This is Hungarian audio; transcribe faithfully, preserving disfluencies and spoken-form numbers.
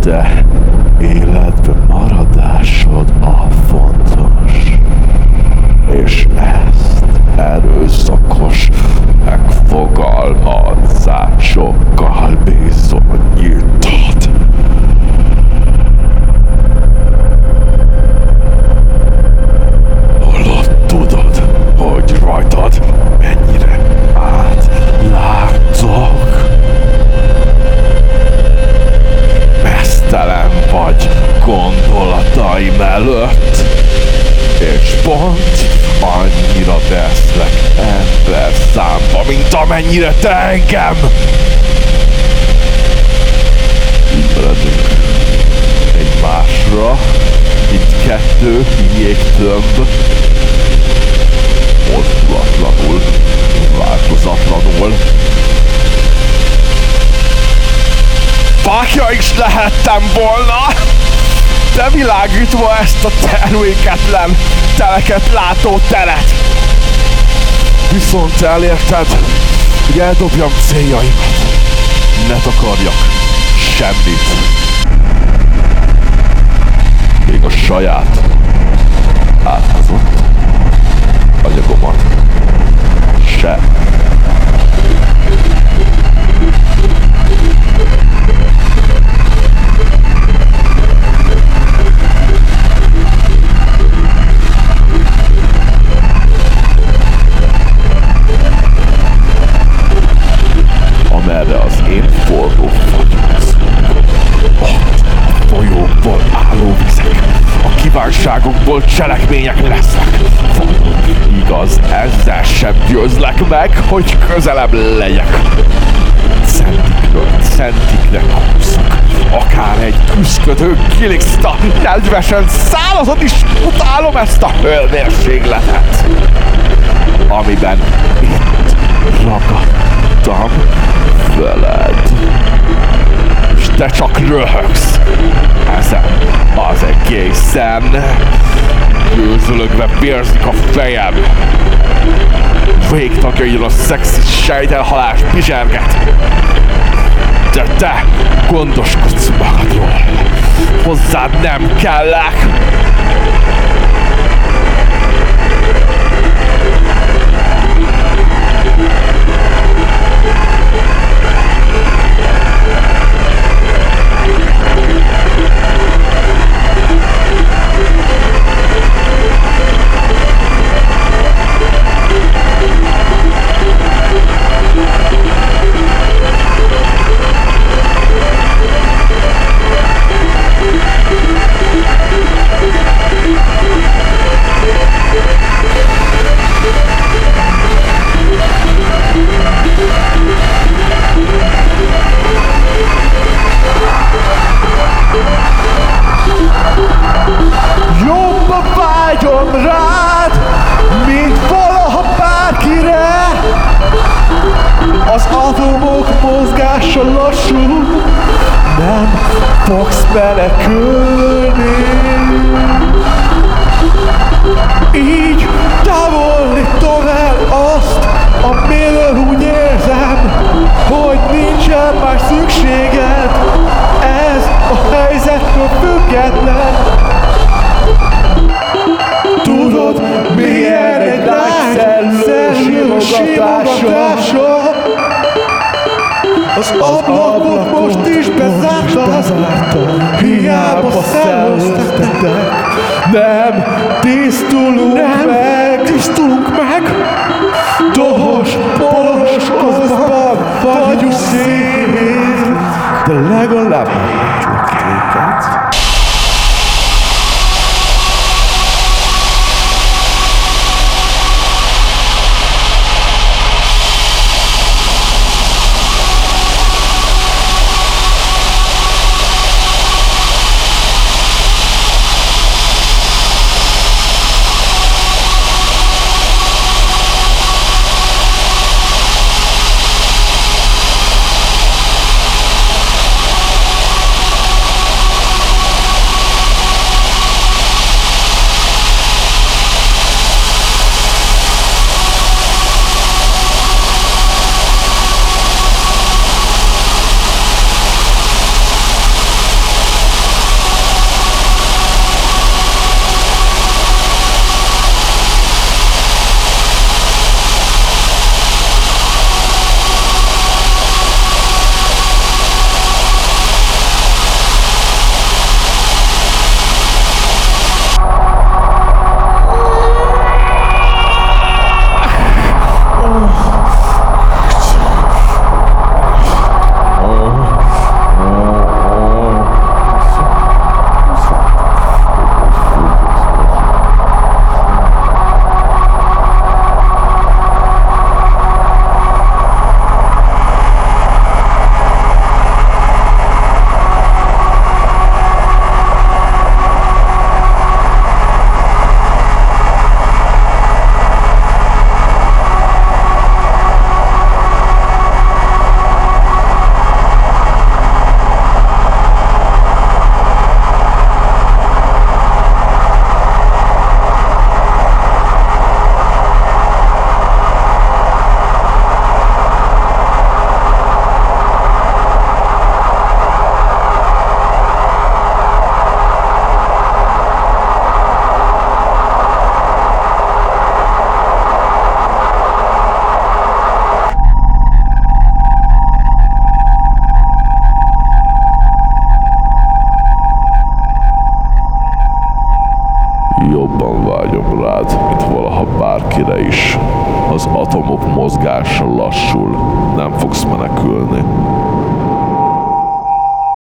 te életben maradásod a fontos, és ezt erőszakos megfogalmazásokkal bizonyítod. Holott tudod, hogy rajtad mennyire átlátok. Meztelen vagy gondolataim előtt, és pont annyira veszlek ember számba, mint amennyire te engem. Így maradunk egymásra, mint kettő jégtömb, mozdulatlanul, változatlanul. Fákja is lehettem volna, de világítva ezt a terméketlen, teleket látó teret. Viszont elérted, hogy eldobjam céljaimat. Ne takarjak semmit. Még a saját átkozott anyagomat sem. Amerre az én forró fagyasztok, ott a folyókból álló vizek, a kívánságokból cselekmények lesznek. Igaz, ezzel sem győzlek meg, hogy közelebb legyek. Centikről centikre húzok, akár egy küszködő giliszta, nedvesen szállazod is utálom ezt a hőmérsékletet, amiben itt ragadtam veled. És te csak röhögsz ezen az egészen. Gőzölögve vérzik a fejem. Végtagjaidon a szexi sejtelhalás bizserget. De te gondoskodsz magadról. Hozzád nem kellek. Rád, mint valaha bárkire. Az atomok mozgása lassú, nem fogsz menekülni. Így távolítom el azt, amiről úgy érzem, hogy nincsen más szükséged. Ez a helyzettől független. Tudod, milyen egy lágy simogatása. Az ablakot most is bezártad, hiába szellőztetek. Nem tisztulunk nem meg, tisztulunk meg. Dohos, poros kozban vagyunk szét, de legalább